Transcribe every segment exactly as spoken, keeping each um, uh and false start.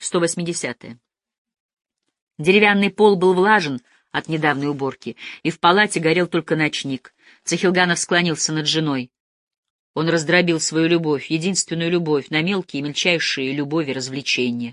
сто восьмидесятое. Деревянный пол был влажен от недавней уборки, и в палате горел только ночник. Цахилганов склонился над женой. Он раздробил свою любовь, единственную любовь, на мелкие и мельчайшие любови развлечения.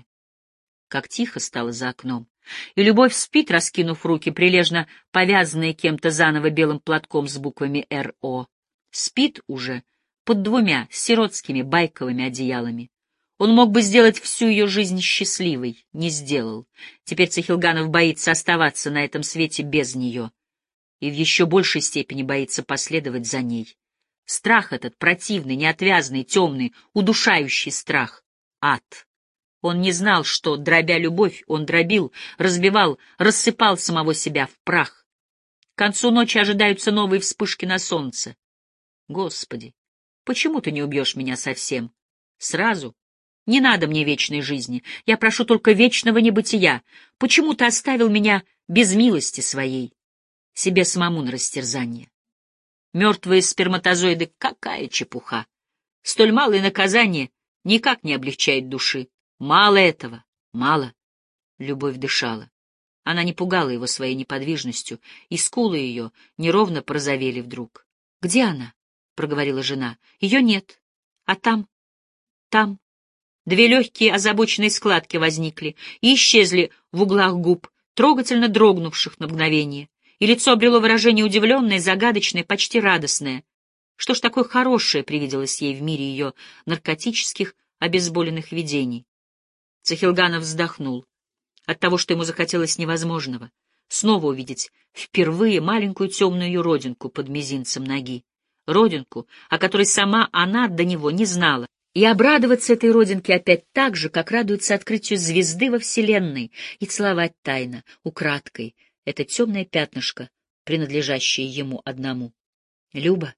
Как тихо стало за окном. И любовь спит, раскинув руки, прилежно повязанные кем-то заново белым платком с буквами Р О. Спит уже под двумя сиротскими байковыми одеялами. Он мог бы сделать всю ее жизнь счастливой, не сделал. Теперь Цахилганов боится оставаться на этом свете без нее. И в еще большей степени боится последовать за ней. Страх этот, противный, неотвязный, темный, удушающий страх — ад. Он не знал, что, дробя любовь, он дробил, разбивал, рассыпал самого себя в прах. К концу ночи ожидаются новые вспышки на солнце. Господи, почему ты не убьешь меня совсем? Сразу? Не надо мне вечной жизни. Я прошу только вечного небытия. Почему ты оставил меня без милости своей? Себе самому на растерзание. Мертвые сперматозоиды — какая чепуха! Столь малое наказание никак не облегчает души. Мало этого, мало. Любовь дышала. Она не пугала его своей неподвижностью, и скулы ее неровно порозовели вдруг. — Где она? — проговорила жена. — Ее нет. А там? Там. Две легкие озабоченные складки возникли и исчезли в углах губ, трогательно дрогнувших на мгновение, и лицо обрело выражение удивленное, загадочное, почти радостное. Что ж такое хорошее привиделось ей в мире ее наркотических, обезболенных видений? Цахилганов вздохнул от того, что ему захотелось невозможного — снова увидеть впервые маленькую темную ее родинку под мизинцем ноги, родинку, о которой сама она до него не знала, и обрадоваться этой родинке опять так же, как радуется открытию звезды во Вселенной, и целовать тайно, украдкой, это темное пятнышко, принадлежащее ему одному. Люба,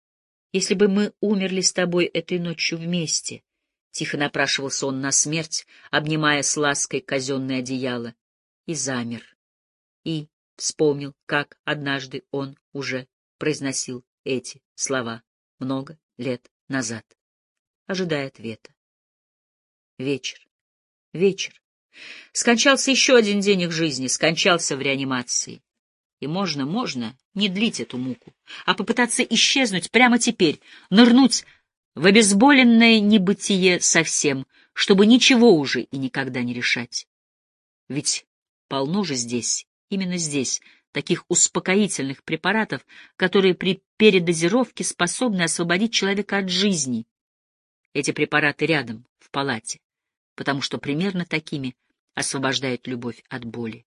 если бы мы умерли с тобой этой ночью вместе, — тихо напрашивался он на смерть, обнимая с лаской казенное одеяло, и замер, и вспомнил, как однажды он уже произносил эти слова много лет назад, ожидая ответа. Вечер, вечер. Скончался еще один день их жизни, скончался в реанимации. И можно, можно не длить эту муку, а попытаться исчезнуть прямо теперь, нырнуть в обезболенное небытие совсем, чтобы ничего уже и никогда не решать. Ведь полно же здесь, именно здесь, таких успокоительных препаратов, которые при передозировке способны освободить человека от жизни. Эти препараты рядом, в палате, потому что примерно такими освобождает любовь от боли.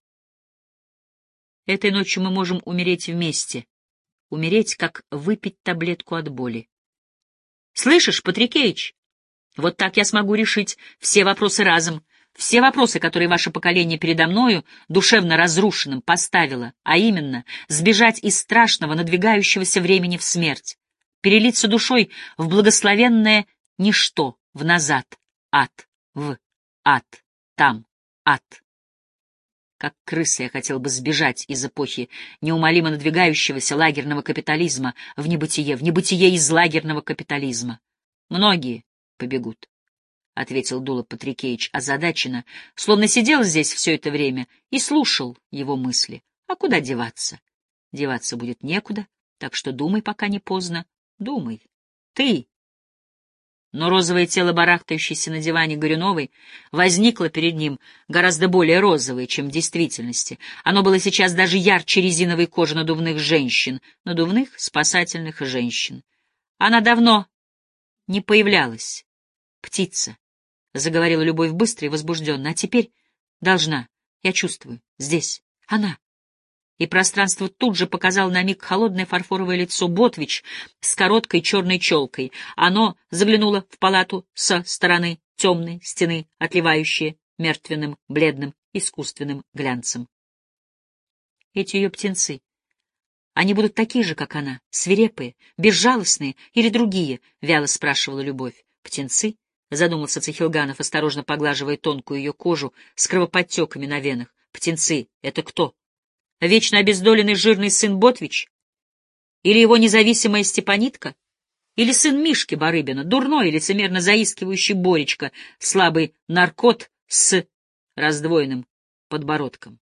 Этой ночью мы можем умереть вместе, умереть, как выпить таблетку от боли. Слышишь, Патрикеич? Вот так я смогу решить все вопросы разом, все вопросы, которые ваше поколение передо мною, душевно разрушенным, поставило, а именно сбежать из страшного, надвигающегося времени в смерть, перелиться душой в благословенное ничто, в назад, ад, в ад, там, ад. Как крыса я хотел бы сбежать из эпохи неумолимо надвигающегося лагерного капитализма в небытие, в небытие из лагерного капитализма. Многие побегут, — ответил Дула Патрикеич озадаченно, словно сидел здесь все это время и слушал его мысли. А куда деваться? Деваться будет некуда, так что думай, пока не поздно. Думай. Ты. Но розовое тело, барахтающееся на диване Горюновой, возникло перед ним гораздо более розовое, чем в действительности. Оно было сейчас даже ярче резиновой кожи надувных женщин, надувных спасательных женщин. Она давно не появлялась. Птица, — заговорила Любовь быстро и возбужденно, — а теперь должна, я чувствую, здесь, она. И пространство тут же показало на миг холодное фарфоровое лицо Ботвич с короткой черной челкой. Оно заглянуло в палату со стороны темной стены, отливающей мертвенным, бледным, искусственным глянцем. Эти ее птенцы, они будут такие же, как она, свирепые, безжалостные или другие? — вяло спрашивала Любовь. Птенцы? — задумался Цахилганов, осторожно поглаживая тонкую ее кожу с кровоподтеками на венах. Птенцы — это кто? Вечно обездоленный жирный сын Ботвич? Или его независимая Степанитка? Или сын Мишки Барыбина, дурной и лицемерно заискивающий Боречка, слабый наркот с раздвоенным подбородком.